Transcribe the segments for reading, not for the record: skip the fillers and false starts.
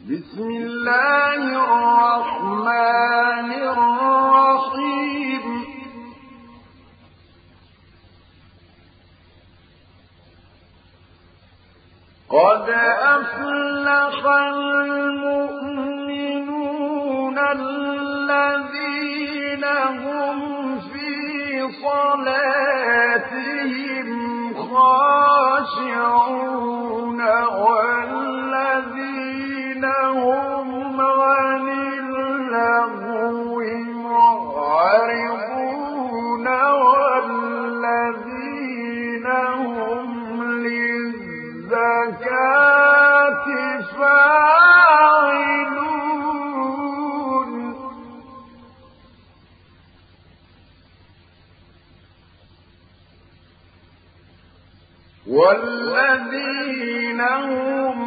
بسم الله الرحمن الرحيم قد أفلح المؤمنون الذين هم في صلاتهم خاشعون والذين هم عن اللغو معرضون والذين هم للزكاة فاعلون والذين هم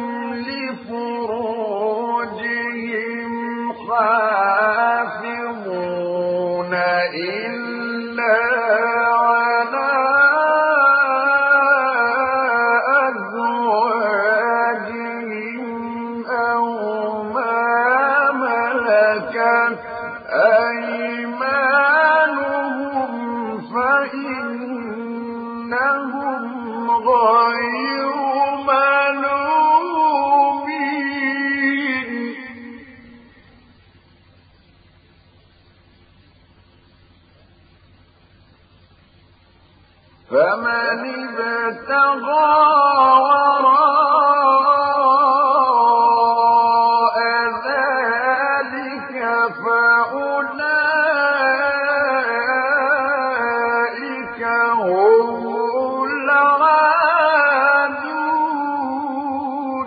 لفروجهم حافظون إلا على أزواجهم أو ما ملكت أيمانهم فإنهم غير ملومين فمن ابتغى وراء ذلك فأولئك هم العادون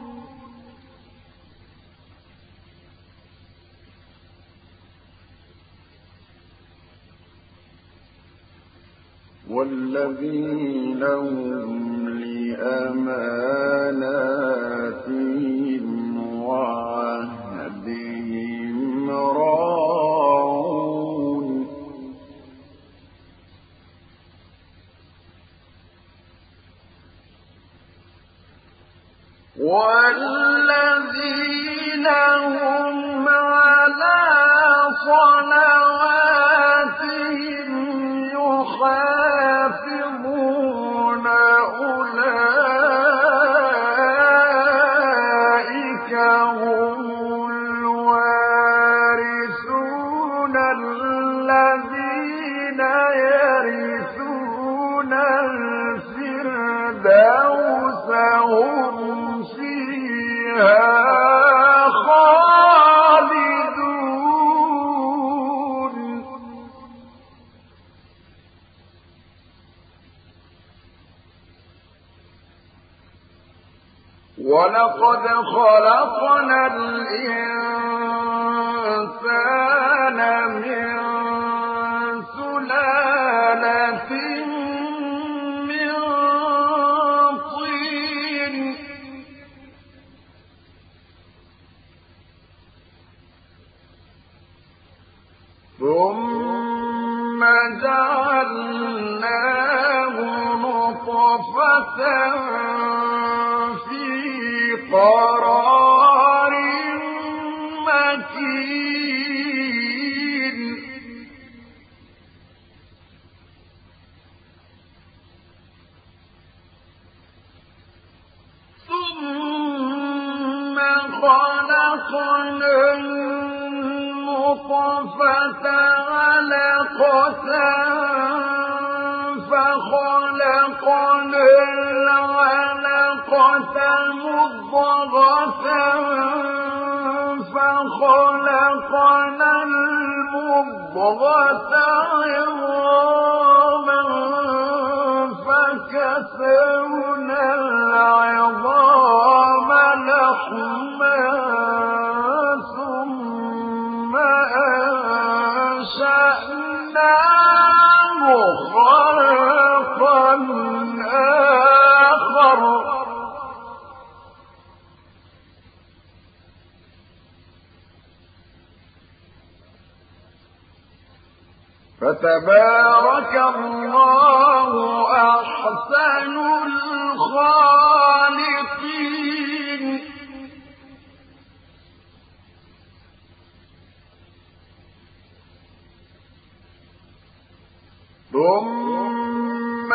والذين هم لأماناتهم وعهدهم راعون والذين هم على صلواتهم يحافظون أولئك هم الوارثون الذين يرثون الفردوس هم فيها خالدون ولقد خلقنا الإنسان من سلالة من طين ثم جعلناه نطفة في قرار مكين ثم خلقنا النطفة علقة فخلقنا العلقة مضغة فخلقنا المضغة عظاما فكسونا العظام لحما ثم أنشأناه خلقا آخر فتبارك الله أحسن الخالقين ثم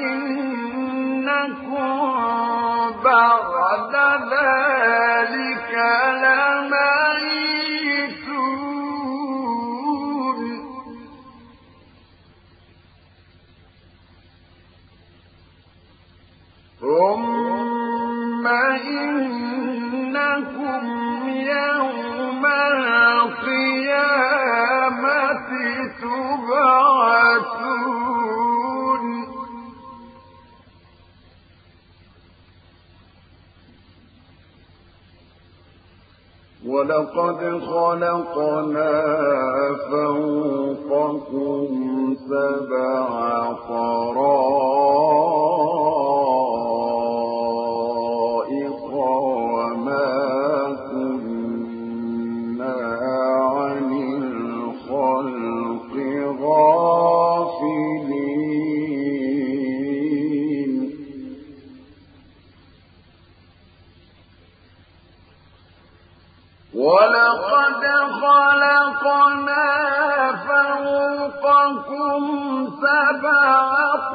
إنكم بعد ذلك لميتون ثم إنكم يوم القيامة تبعثون ولقد خلقنا فوقكم سبع طرائق وما كنا عن الخلق غافلين ولقد خلقنا فوقكم سبع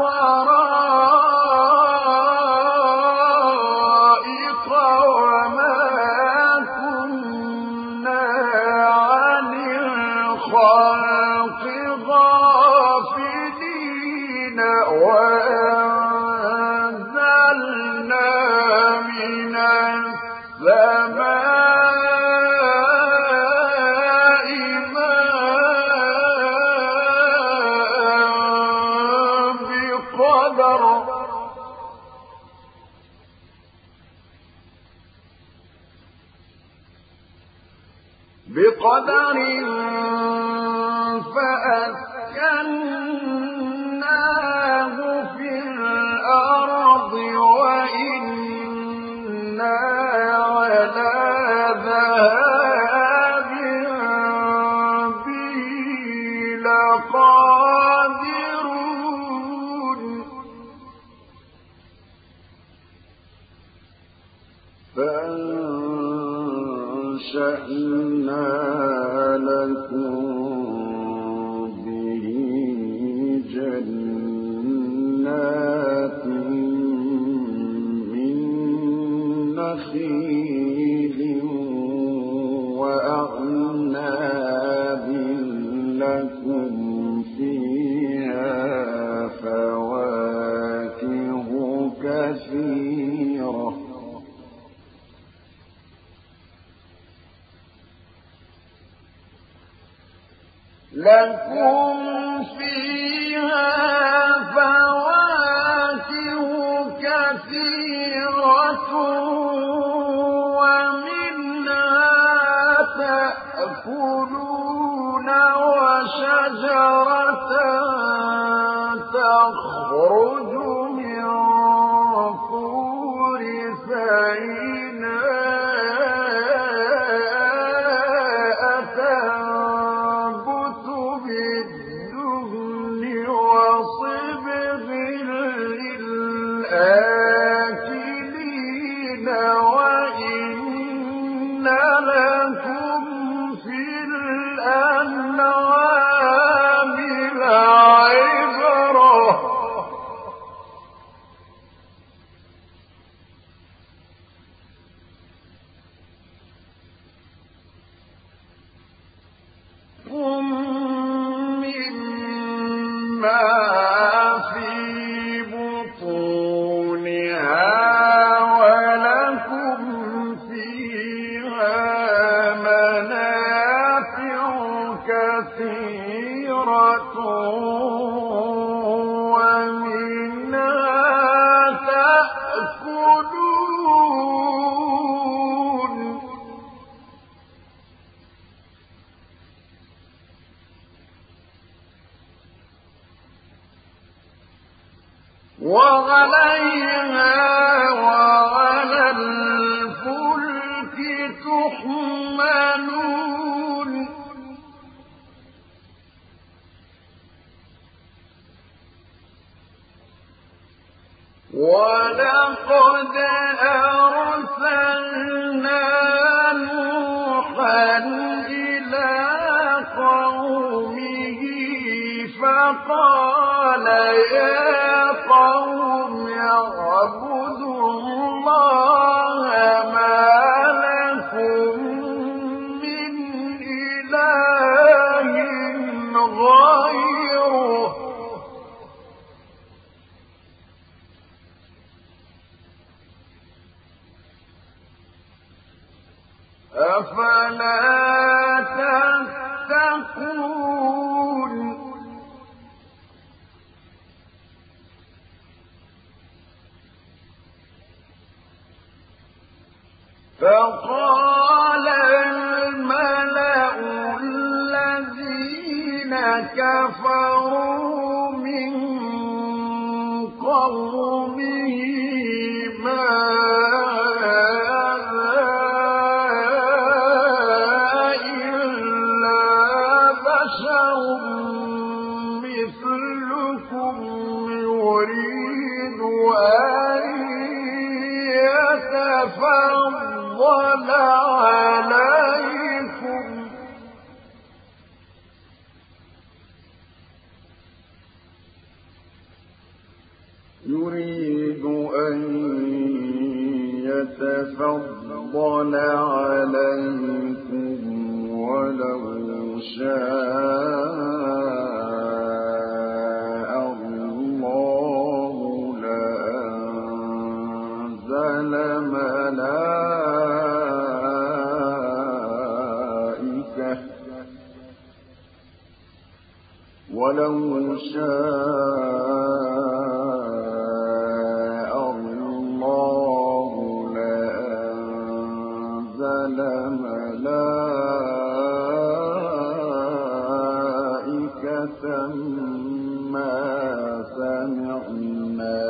طرائق وما كنا عن الخلق غافلين وأنزلنا من السماء بقدر فأسكناه في الأرض وإنا على ذهاب به لقادرون فأنشأنا لكم به جنات من نخيل وأعناب لكم فيها فواكه كثيرة لكم فيها فواكه كثيرة ومنها تأكلون وشجرة تخرج من طور سيناء تنبت بالدهن وصبغ للآكلين وإن لكم في الأنعام لعبرة مما في بطونها ولكم فيها منافع كثيرة ومنها تأكلون وعليها وعلى الفلك تحملون ولقد أرسلنا نوحا إلى قومه فقال قال يا قوم اعبدوا الله ما لكم من إله غيره أفلا تتقون فقال الملأ الذين كفروا من قومه ما مثلكم يريد أن يتفضل عليكم ولو شاء الله لأنزل ملائكة ما سمعنا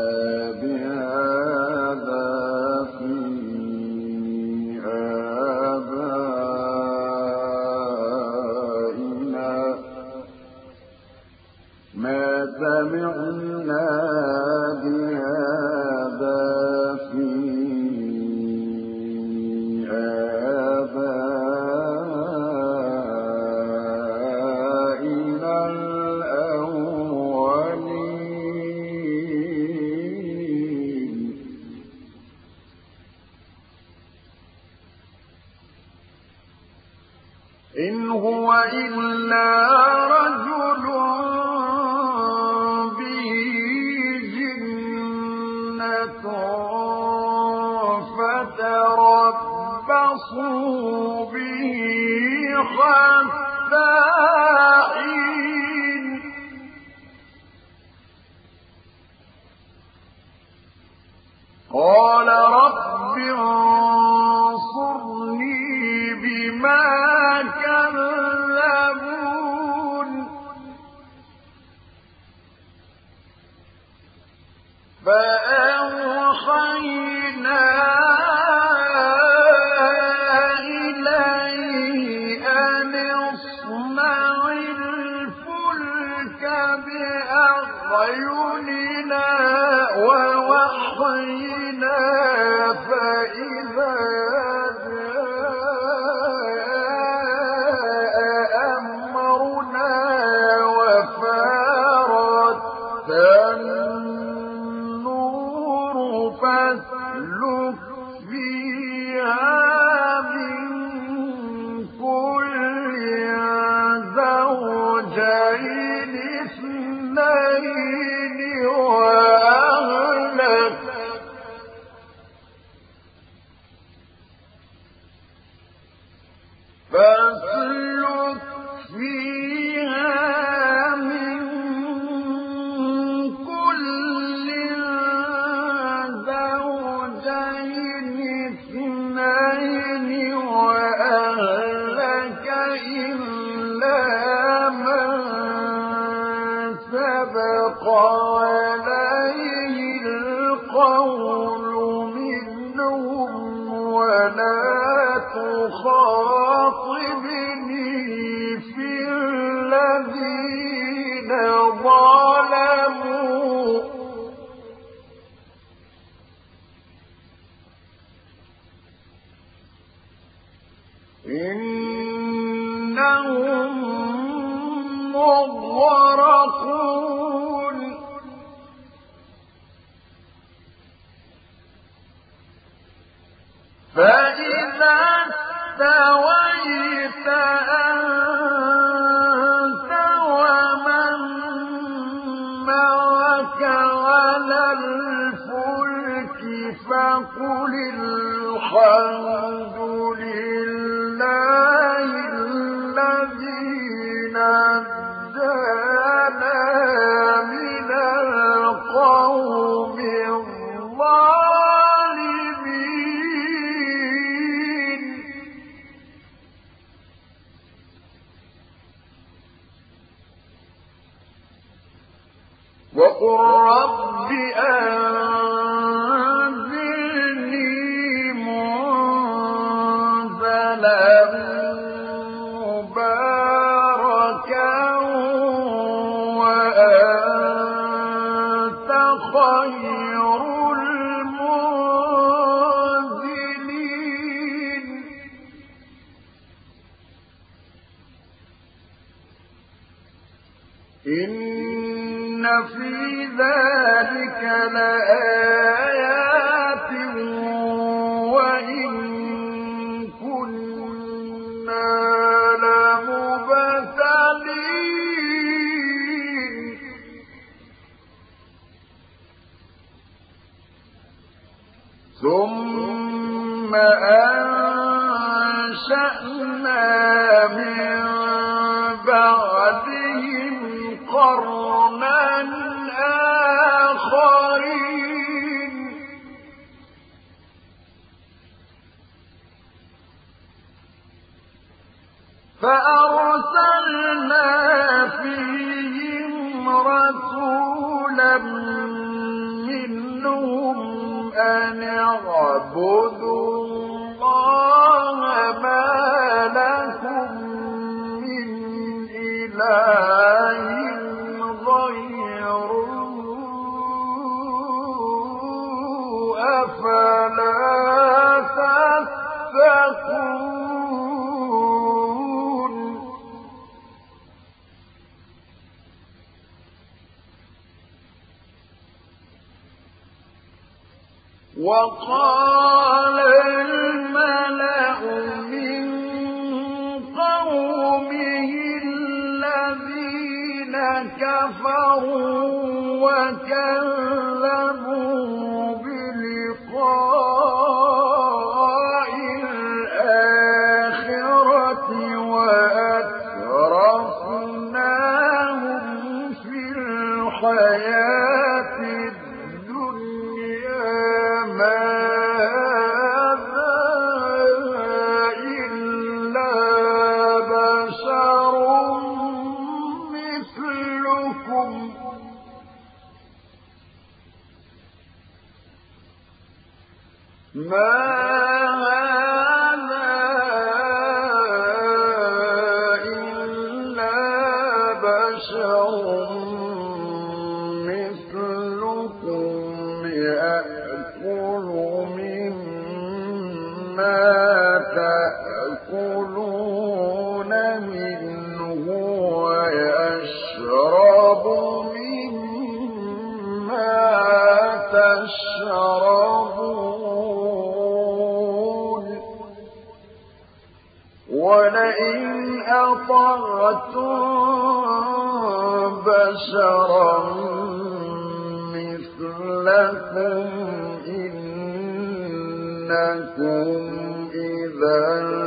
بهذا في آبائنا الأولين إن هو إلا رجل به جنة فتربصوا به حتى حين قال رب انصرني بما كذبون فأوحينا إليه أن اصنع الفلك بأعيننا ووحينا فإذا جاء أمرنا وفارت النور فاسلك فيها من كل زوجين اثنين وأهلك فاسلك فيها من كل زوجين اثنين وأهلك إلا من سبق عليه القول منهم ولا تخاطبني في الذين ظلموا إنهم مغرقون اسْتَوَيْتَ أَنتَ وَمَن مَّعَكَ عَلَى الْفُلْكِ فَقُلِ الْحَمْدُ لِلَّهِ الَّذِي نَجَّانَا مِنَ الْقَوْمِ الظَّالِمِينَ. وَقُل رَّبِّ أَنزِلْنِي مُنزَلًا مُّبَارَكًا وَأَنتَ خَيْرُ الْمُنزِلِينَ. إِنَّ فِي ذَلِكَ لَآيَاتٍ وَإِن كُنَّا لَمُبْتَلِينَ. ثُمَّ أَنشَأْنَا مِن بَعْدِهِمْ قَرْنًا آخَرِينَ. فَأَرْسَلْنَا فِيهِمْ رَسُولًا مِّنْهُمْ أَنِ اعْبُدُوا اللَّهَ مَا لَكُم مِّنْ إِلَٰهٍ غَيْرُهُ أَفَلَا تَتَّقُونَ. وَقَالَ الْمَلَأُ مِن قَوْمِهِ الَّذِينَ كَفَرُوا وَكَذَّبُوا بِلِقَاءِ الْآخِرَةِ وَأَتْرَفْنَاهُمْ فِي الْحَيَاةِ الدُّنْيَا مَا هَٰذَا إِلَّا بَشَرٌ مِّثْلُكُمْ يَأْكُلُ مِمَّا تَأْكُلُونَ مِنْهُ وَيَشْرَبُ مِمَّا تَشْرَبُونَ وَلَئِنْ أَطَعْتُم بَشَرًا مِّثْلَكُمْ إِنَّكُمْ إِذًا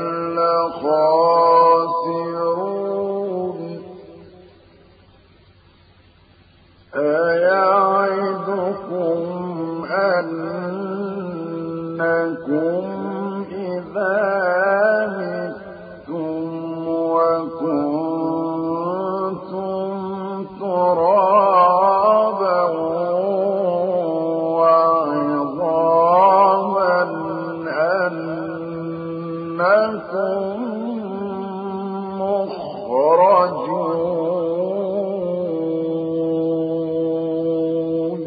لَّخَاسِرُونَ أَيَعِدُكُمْ أَنَّكُمْ إِذَا مِتُّمْ وَكُنتُمْ تُرَابًا وَعِظَامًا أَنَّكُمْ مُخْرَجُونَ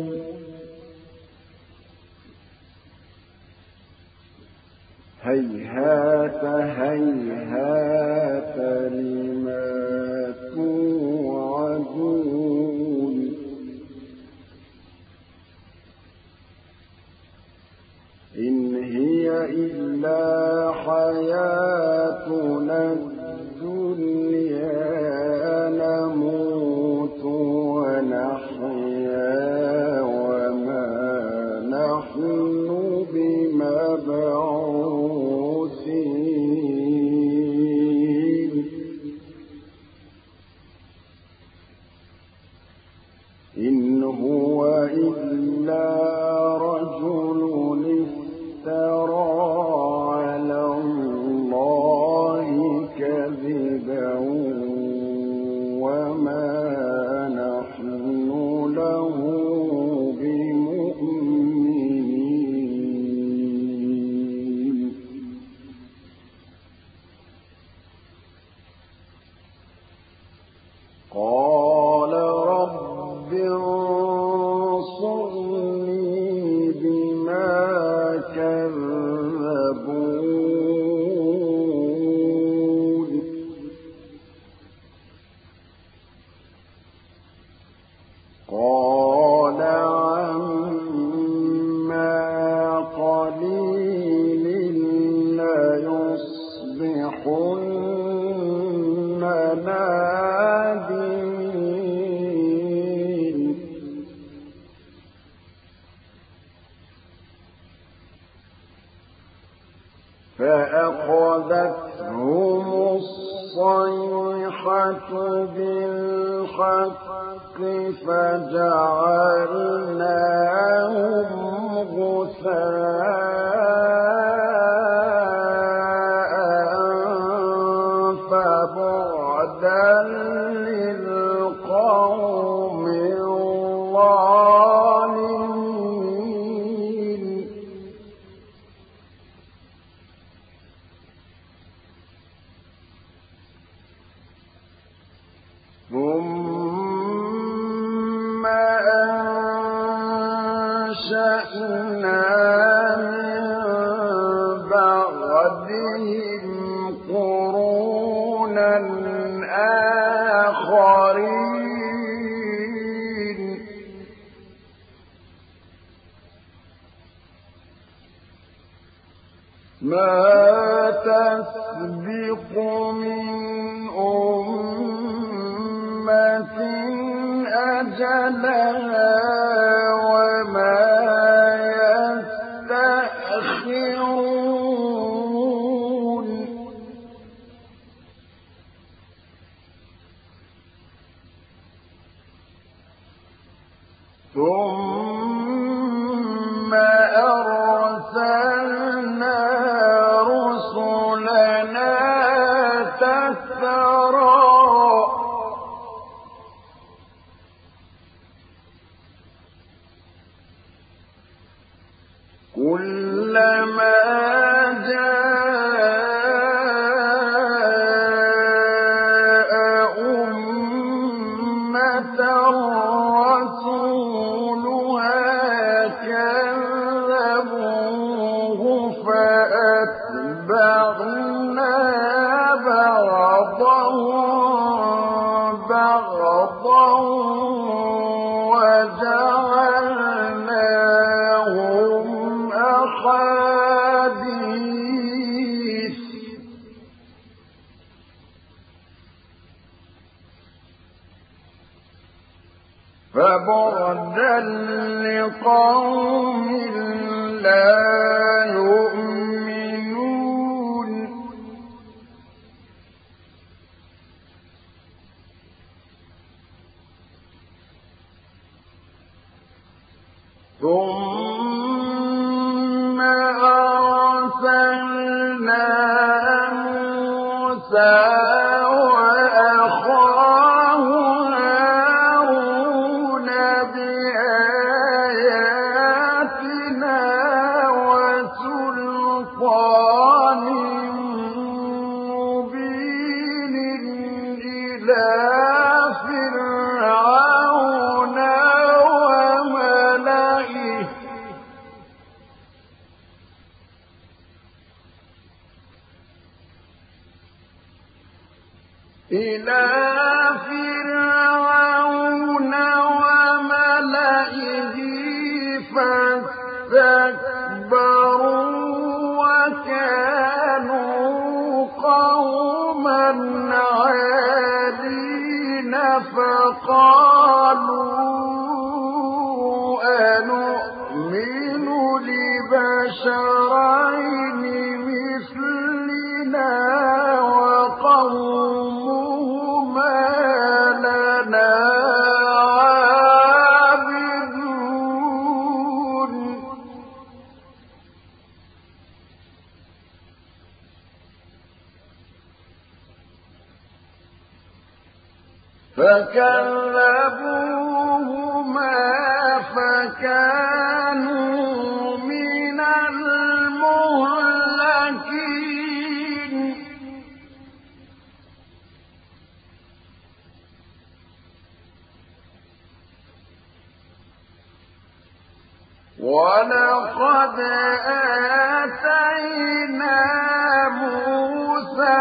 هَيْهَاتَ هَيْهَاتَ لِمَا تُوعَدُونَ إِنْ هِيَ إِلَّا حَيَاتُنَا حياتنا الدنيا نموت ونحيا وما نحن بمبعوثين إن هو إلا رجل افترى على الله كذبا وما نحن له بمؤمنين قال رب انصرني بما كذبون قال عما قليل ليصبحن نادمين فأخذتهم الصيحة بالحق فجعلناهم غثاء فبعدا للقوم الظالمين ثم أنشأنا من بعدهم قرونا آخرين ما تسبق من أمة أجلها وما يستأخرون ثم أرسلنا رسلنا تترى كلما جاء أمة رسولها كذبوه فأتبعنا بعضا وجعلناهم أحاديث فبعدا لقوم لا يؤمنون ثم أرسلنا موسى وأخاه هارون بآياتنا وسلطان مبين إلى فرعون وملئه فاستكبروا وكانوا قوما عالين فقالوا أنؤمن لبشرين مثلنا وقومهما لنا عابدون فكذبوهما فكانوا من المهلكين ولقد آتينا موسى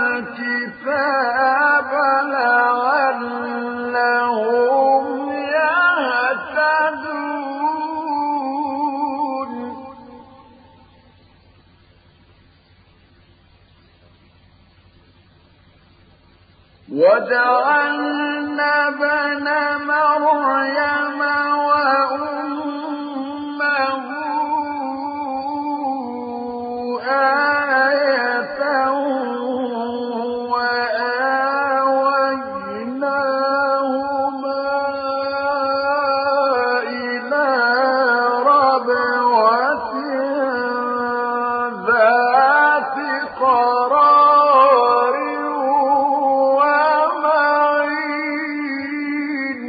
الكتاب لعلهم يهتدون وجعلنا ابن مريم وأمه آية وآويناهما إلى ربوة ذات قرار ومعين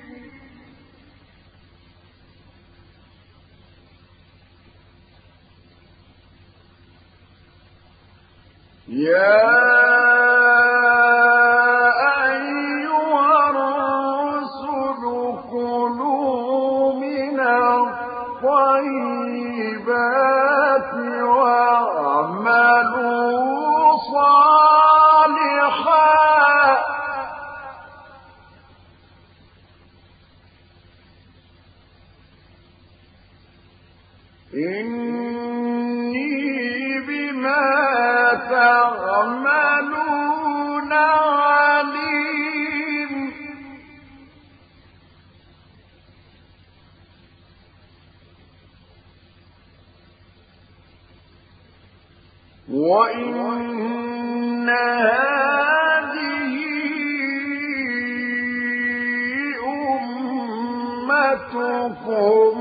يا أيها الرسل كلوا من الطيبات واعملوا صالحا إني بما تعملون عليم وإن هذه أمتكم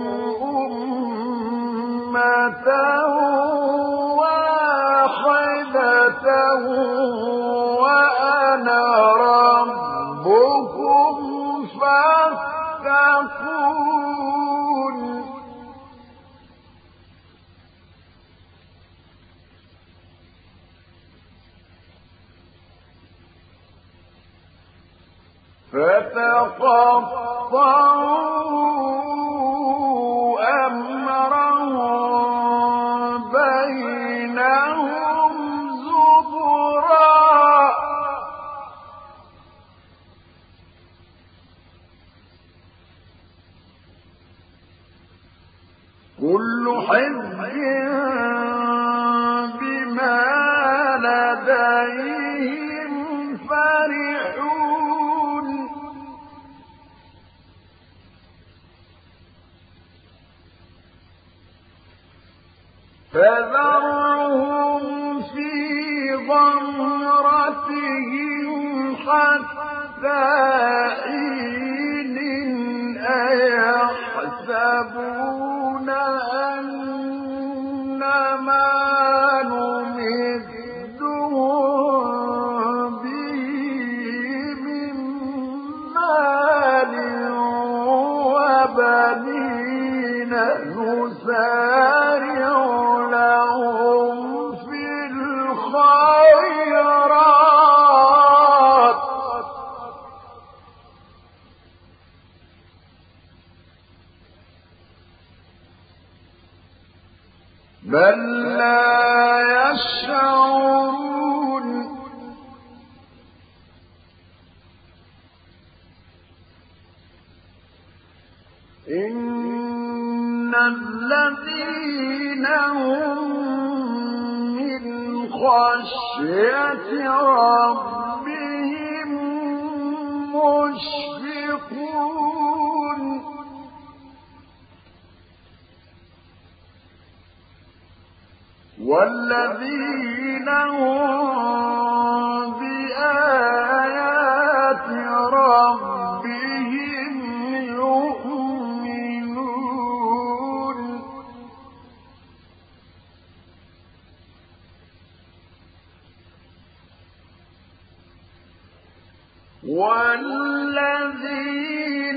أمة واحدة وأنا ربكم فاتقون فتقطعوا أمرهم بينهم زبرا كل حزب بما لديهم فرحون فذرهم في غمرتهم حتى حين أيحسبون أنما نمدهم به من مال وبنين نسارع لهم في الخيرات بل لا يشعرون إن الذين هم من خشية ربهم مشفقون والذين هم بآيات ربهم يؤمنون والذين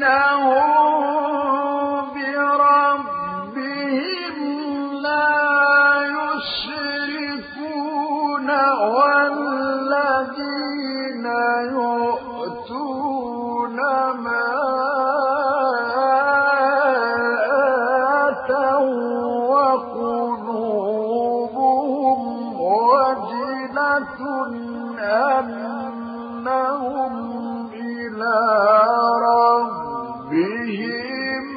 هم بربهم لا يشركون والذين يؤتون ما آتوا وقلوبهم وجلة أنهم إلى ربهم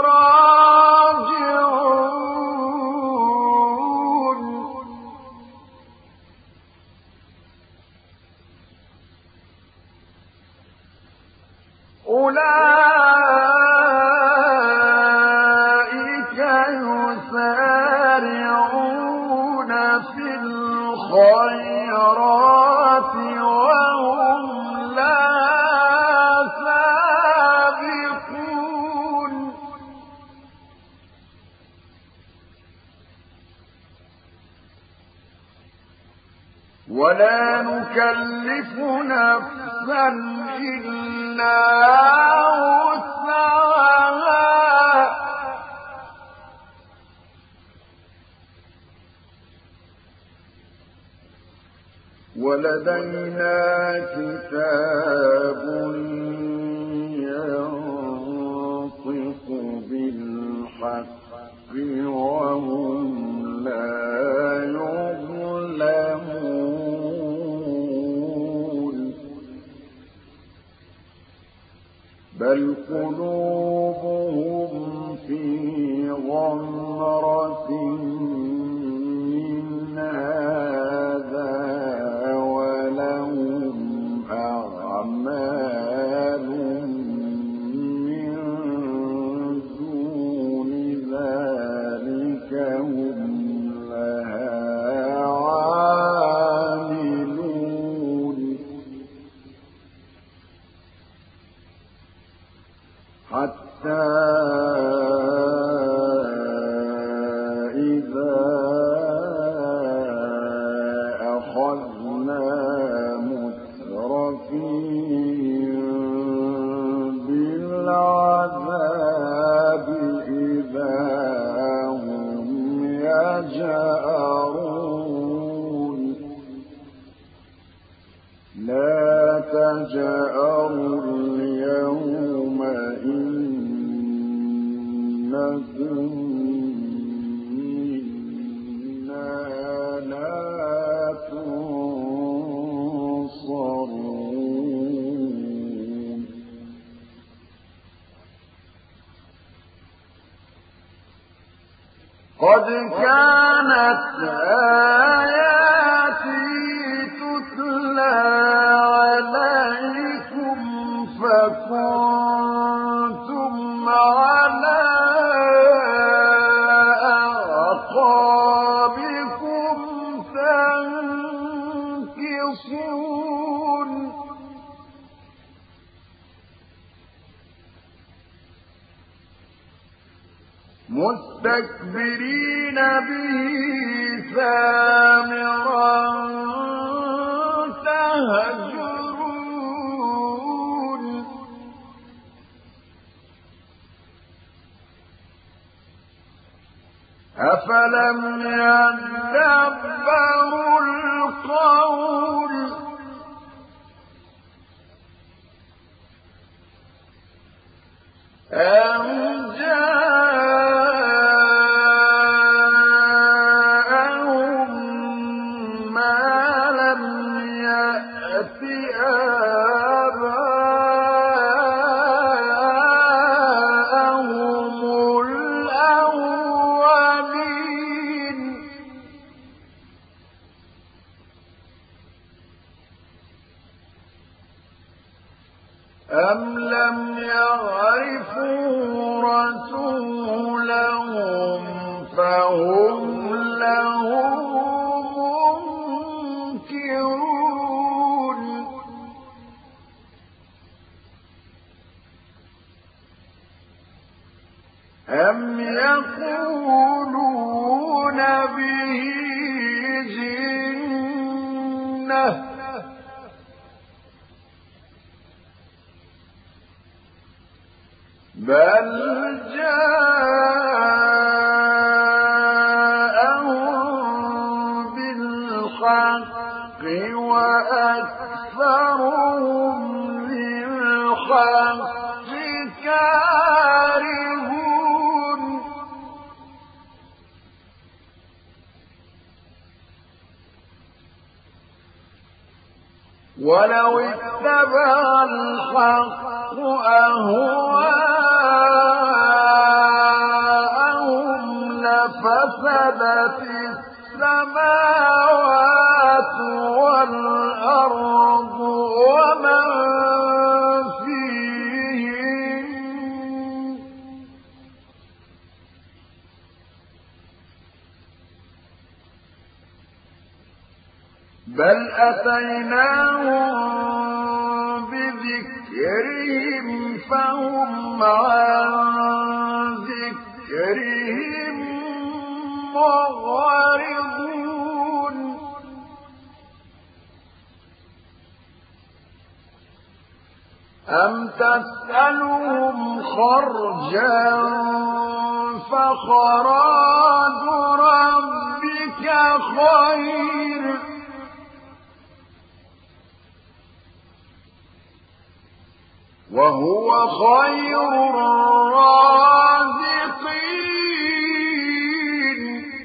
راجعون أولئك يسارعون في الخيرات وهم لها سابقون ولا نكلف نفسا إلا وسعها ولدينا كتاب ينطق بالحق وهم لا يظلمون بل قلوبهم في غمرة من هذا ولهم أعمال من دون ذلك هم لها عاملون حتى إذا أخذنا مترفيهم بالعذاب إذا هم يجأرون لا تجأروا اليوم إنكم منا لا تنصرون قد كانت آياتي تتلى عليكم فكنتم على أعقابكم تنكصون مستكبرين به سامرا تهجرون أفلم يدبروا القول أم جاءهم ما لم يأت آباءهم الأولين أم لم يعرفوا رسولهم فهم له منكرون أم يقولون به جنة بل جاءهم بالحق وأكثرهم للحق كارهون ولو اتبع الحق أهواءهم لفسدت السماوات والأرض ومن فيهن بل أتيناهم بذكرهم فهم عن ذكرهم معرضون أم تسألهم خرجا فخراج ربك خير وهو خير الرازقين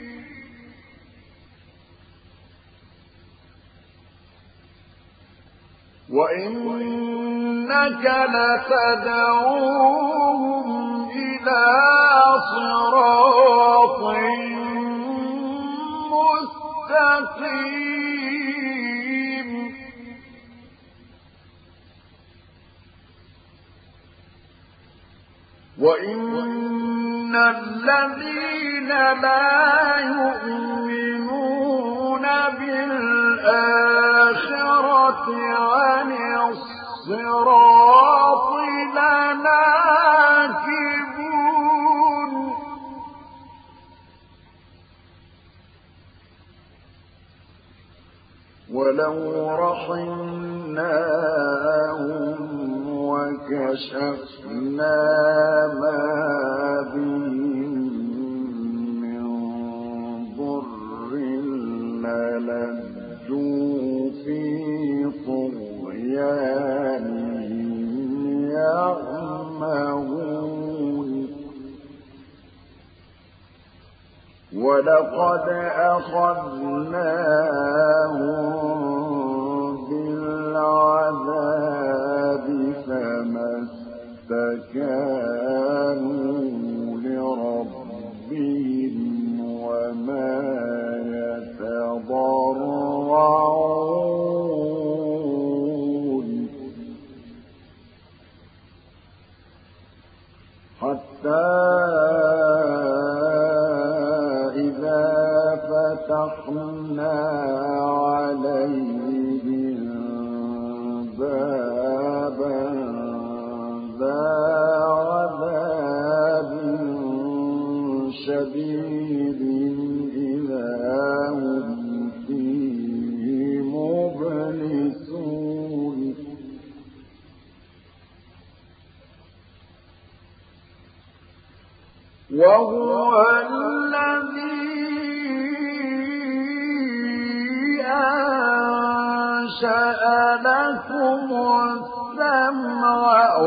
وإنك لتدعوهم إلى صراط مستقيم وإن الذين لا يؤمنون بالآخرة عن الصراط لناكبون ولو رحمناهم وكشفنا ما بهم من ضر للجوا في طغيانهم يعمهون ولقد أخذناهم بالعذاب فما استكانوا لربهم وما يتضرعون حتى إذا فتحنا عليهم بابا ذا عذاب شديد إذا هم فيه مبلسون وهو الذي أنشأ لكم السمع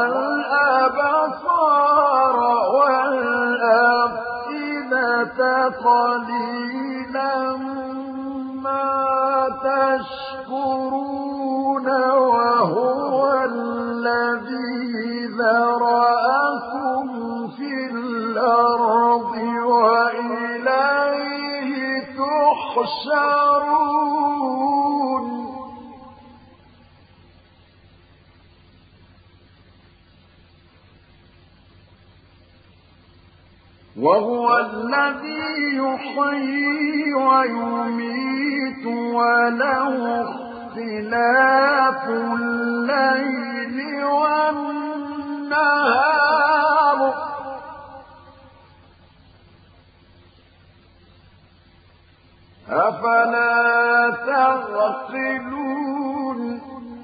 والأبصار والأفئدة قليلا ما تشكرون وهو الذي ذرأكم في الأرض وإليه تحشرون وهو الذي يحيي ويميت وله اختلاف الليل والنهار أفلا تعقلون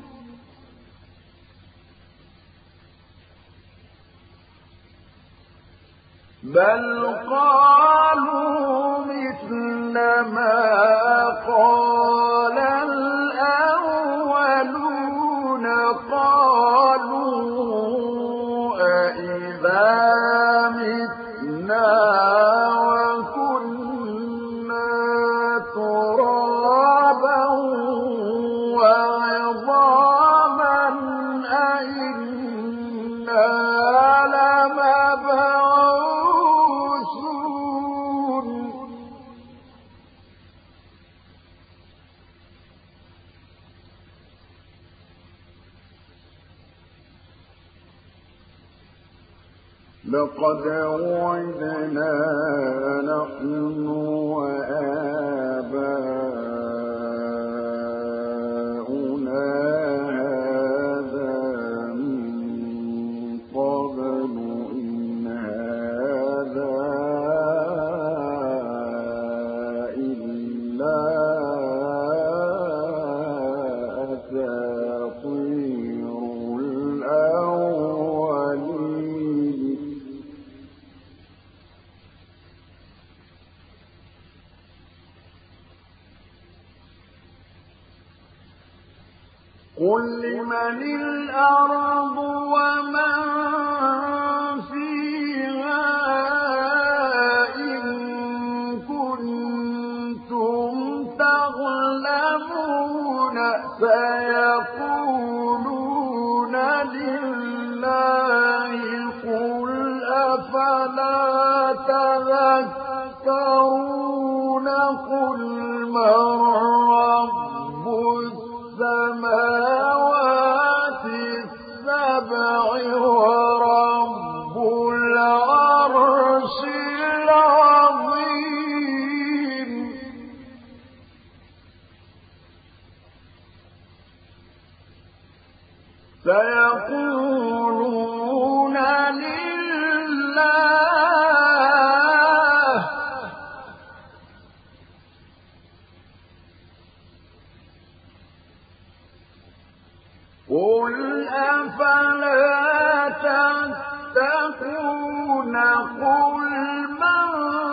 بل قالوا مثل ما قال الأولون قالوا أإذا متنا وكنا ترابا وعظاما أإنا لمبعوثون لقد وعدنا نحن وآباؤنا هذا من قبل إن هذا إلا أساطير الأولين قل لمن الأرض ومن فيها إن كنتم تعلمون سيقولون لله قل أفلا تذكرون قل من رب السماوات السبع ورب العرش العظيم سيقولون لله قل أفلا تتقون قل من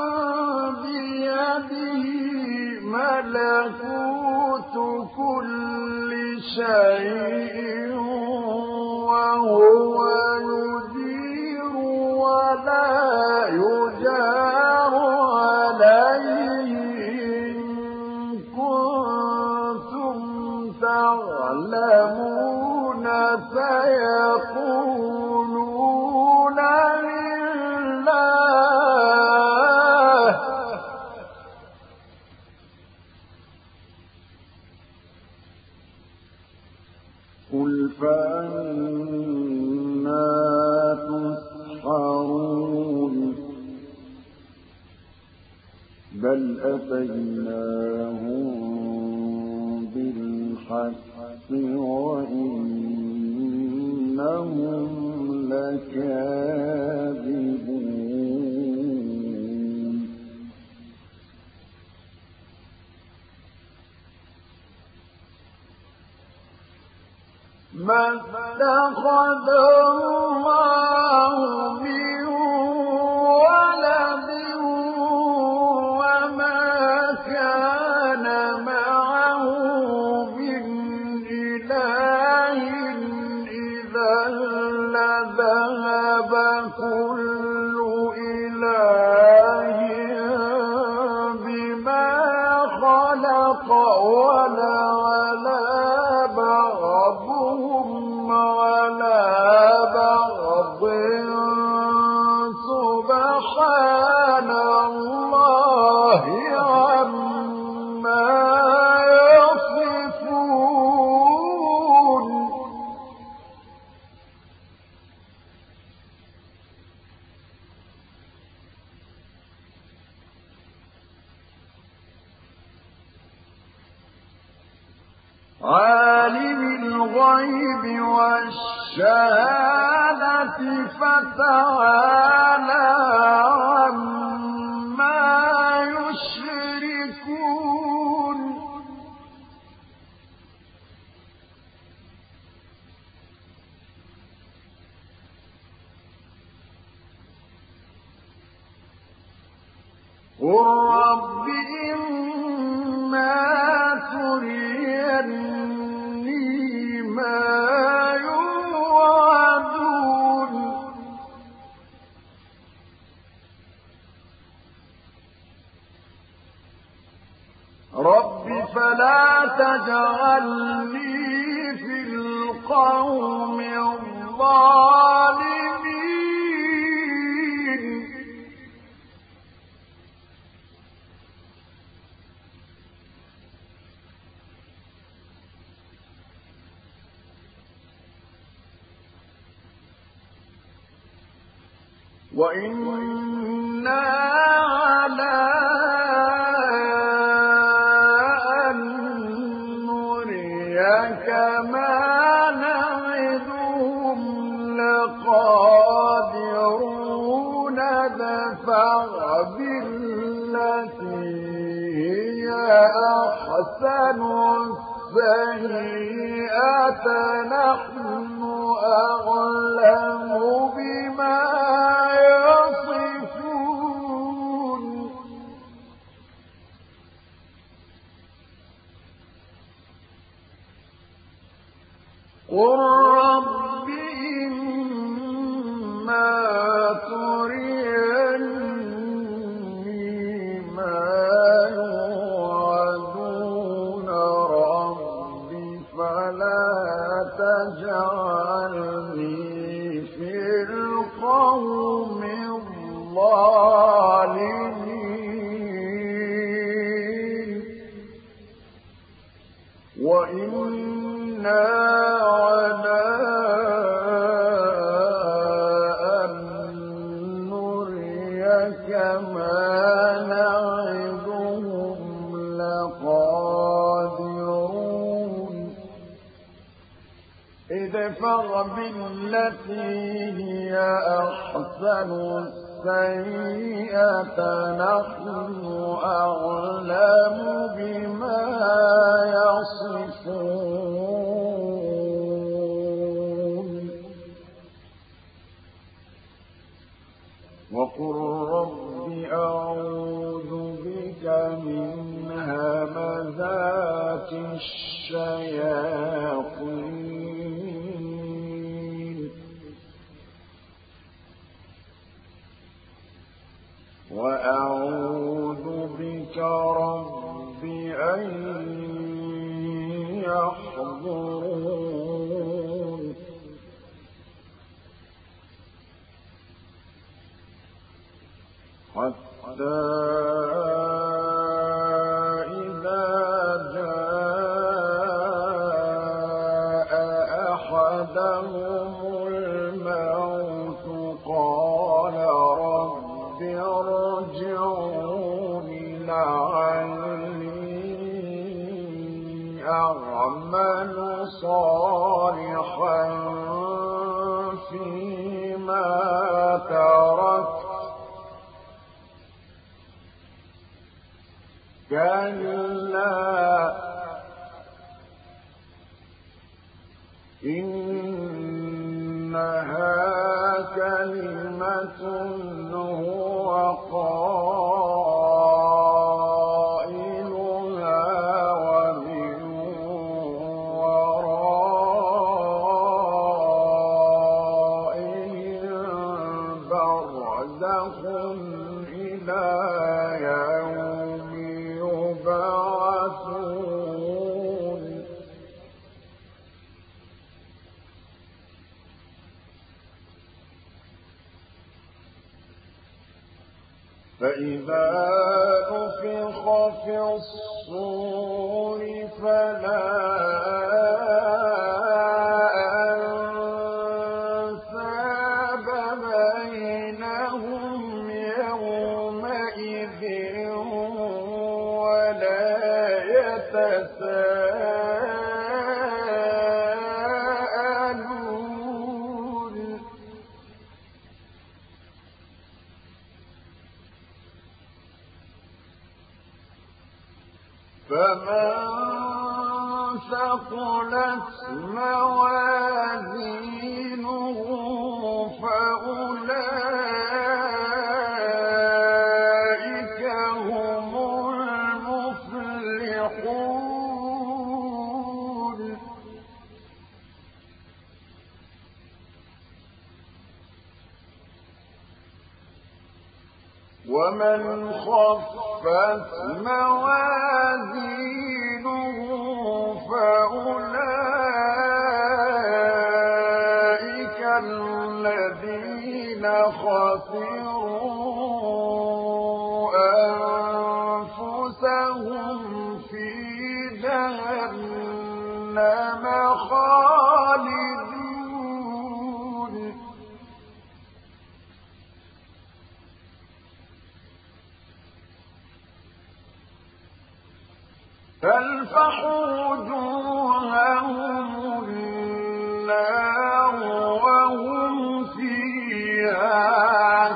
بيده ملكوت كل شيء وهو يجير ولا يجار عليه إن كنتم تعلمون سيقولون لله قل فأنا تسحرون بل أتيناهم بالحق وإنهم لكاذبون ما اتخذ الله من ولد وما كان معه من إله إذا لذهب كل إله بما خلق ولعلى بعضهم على بعض سبحان الله عما يصفون عالم الغيب والشهادة فتعالى عما يشركون قل رب إما تريني ما يوعدون رب فلا تجعلني في القوم الظالمين وإنا على أن نريك ما نعدهم لقادرون دفع بالتي هي أحسن السيئة نحن أعلم بما يصفون قل رب إما تريني ما يوعدون رب فلا تجعلني في القوم الظالمين وإنا على أن نريك ما نعدهم لقادرون ادفع بالتي هي أحسن السيئة نحن أعلم بما يصفون وقل رب أعوذ بك من همزات الشياطين وأعوذ بك رب أن يحضرون حتى إذا جاء أحدهم الموت قال رب ارجعون لعلي أعمل صالحا فيما تركت كلا إنها كلمة هو قائلها ومن ورائهم برزخ إلى يوم يبعثون فإذا نفخ في الصور فلا أنساب بينهم يومئذ ولا يتساءلون فمن ثقلت موازينه فأولئك هم المفلحون ومن خفت موازينه فأولئك الذين خسروا أنفسهم في جهنم خالدون تلفح وجوههم النار وهم فيها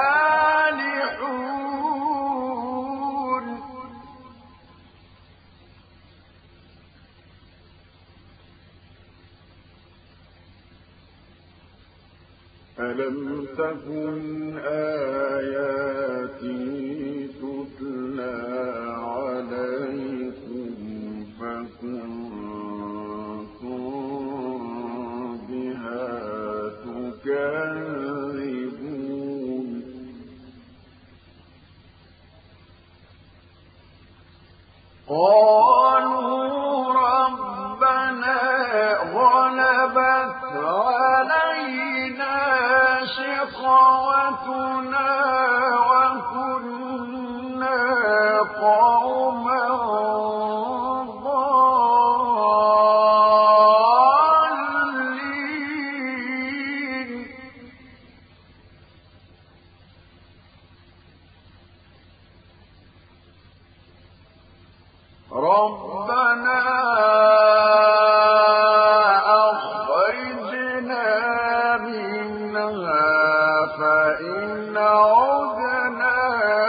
كالحون ألم تكن آياتي تتلى عليكم فكنتم بها تكذبون قالوا ربنا غلبت علينا شقوتنا وكنا قوما ضالين ربنا أخرجنا منها فإن عدنا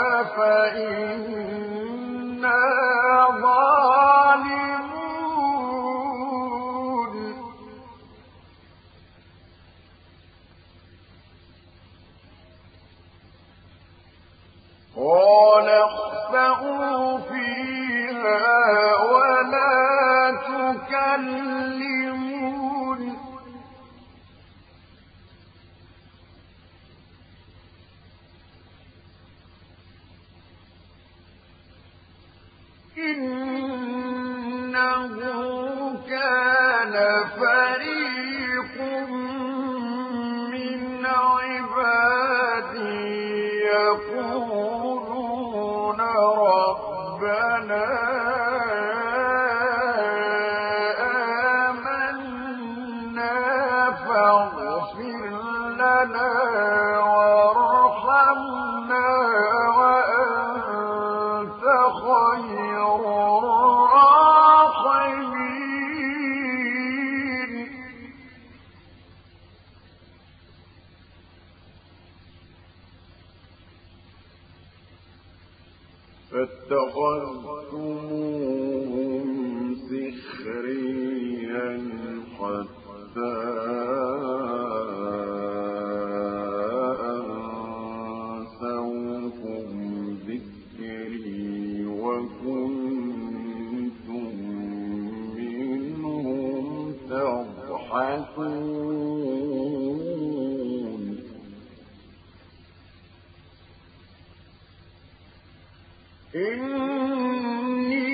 فإنا ظالمون قال اخسئوا فيها ولا تكلمون إنه كان فريق من عبادي يقولون ربنا آمنا فاغفر لنا وارحمنا وأنت خير الراحمين فاتخذتموهم سخريا حتى أنسوكم ذكري وكنتم منهم تضحكون إني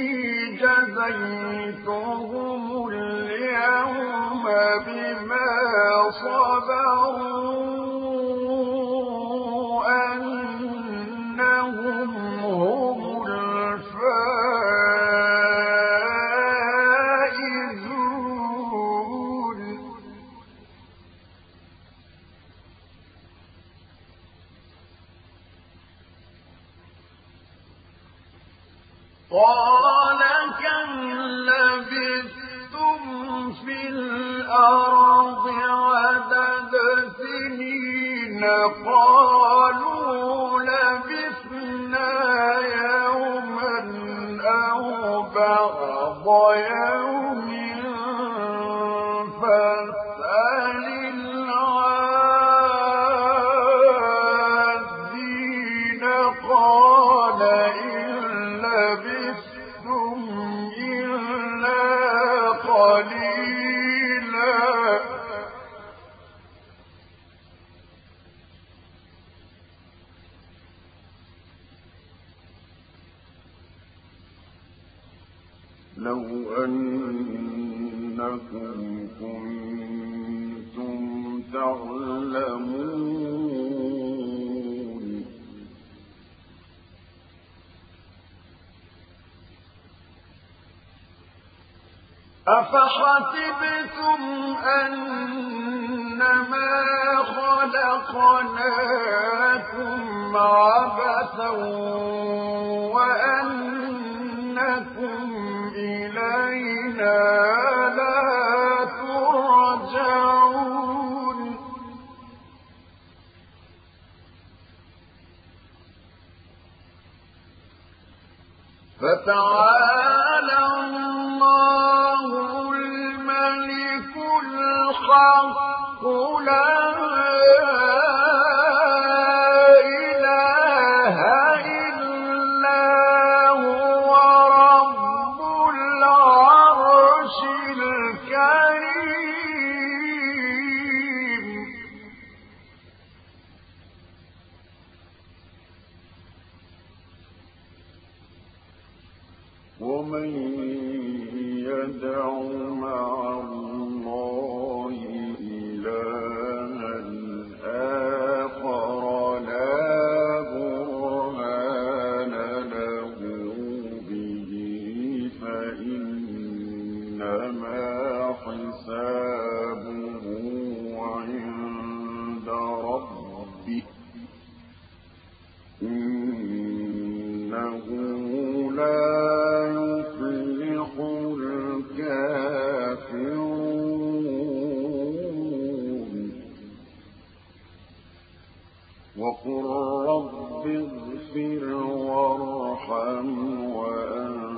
جزيتهم اليوم بما صبروا أنهم هم الفائزون قال كم لبثتم في الأرض عدد سنين قالوا لبثنا يوما أو بعض كمثل العادين قال إن لبثتم إلا قليلا لو أنكم كنتم تعلمون أفحسبتم أنما خلقناكم عبثا وأنكم إلينا لا ترجعون فتعالى الله الملك الحق لا إله إلا هو رب العرش الكريم ومن يدع مع الله إلها آخر لا برهان له به فإنما حسابه عند ربه إنه لا يفلح الكافرون وقل رب اغفر وارحم وأنت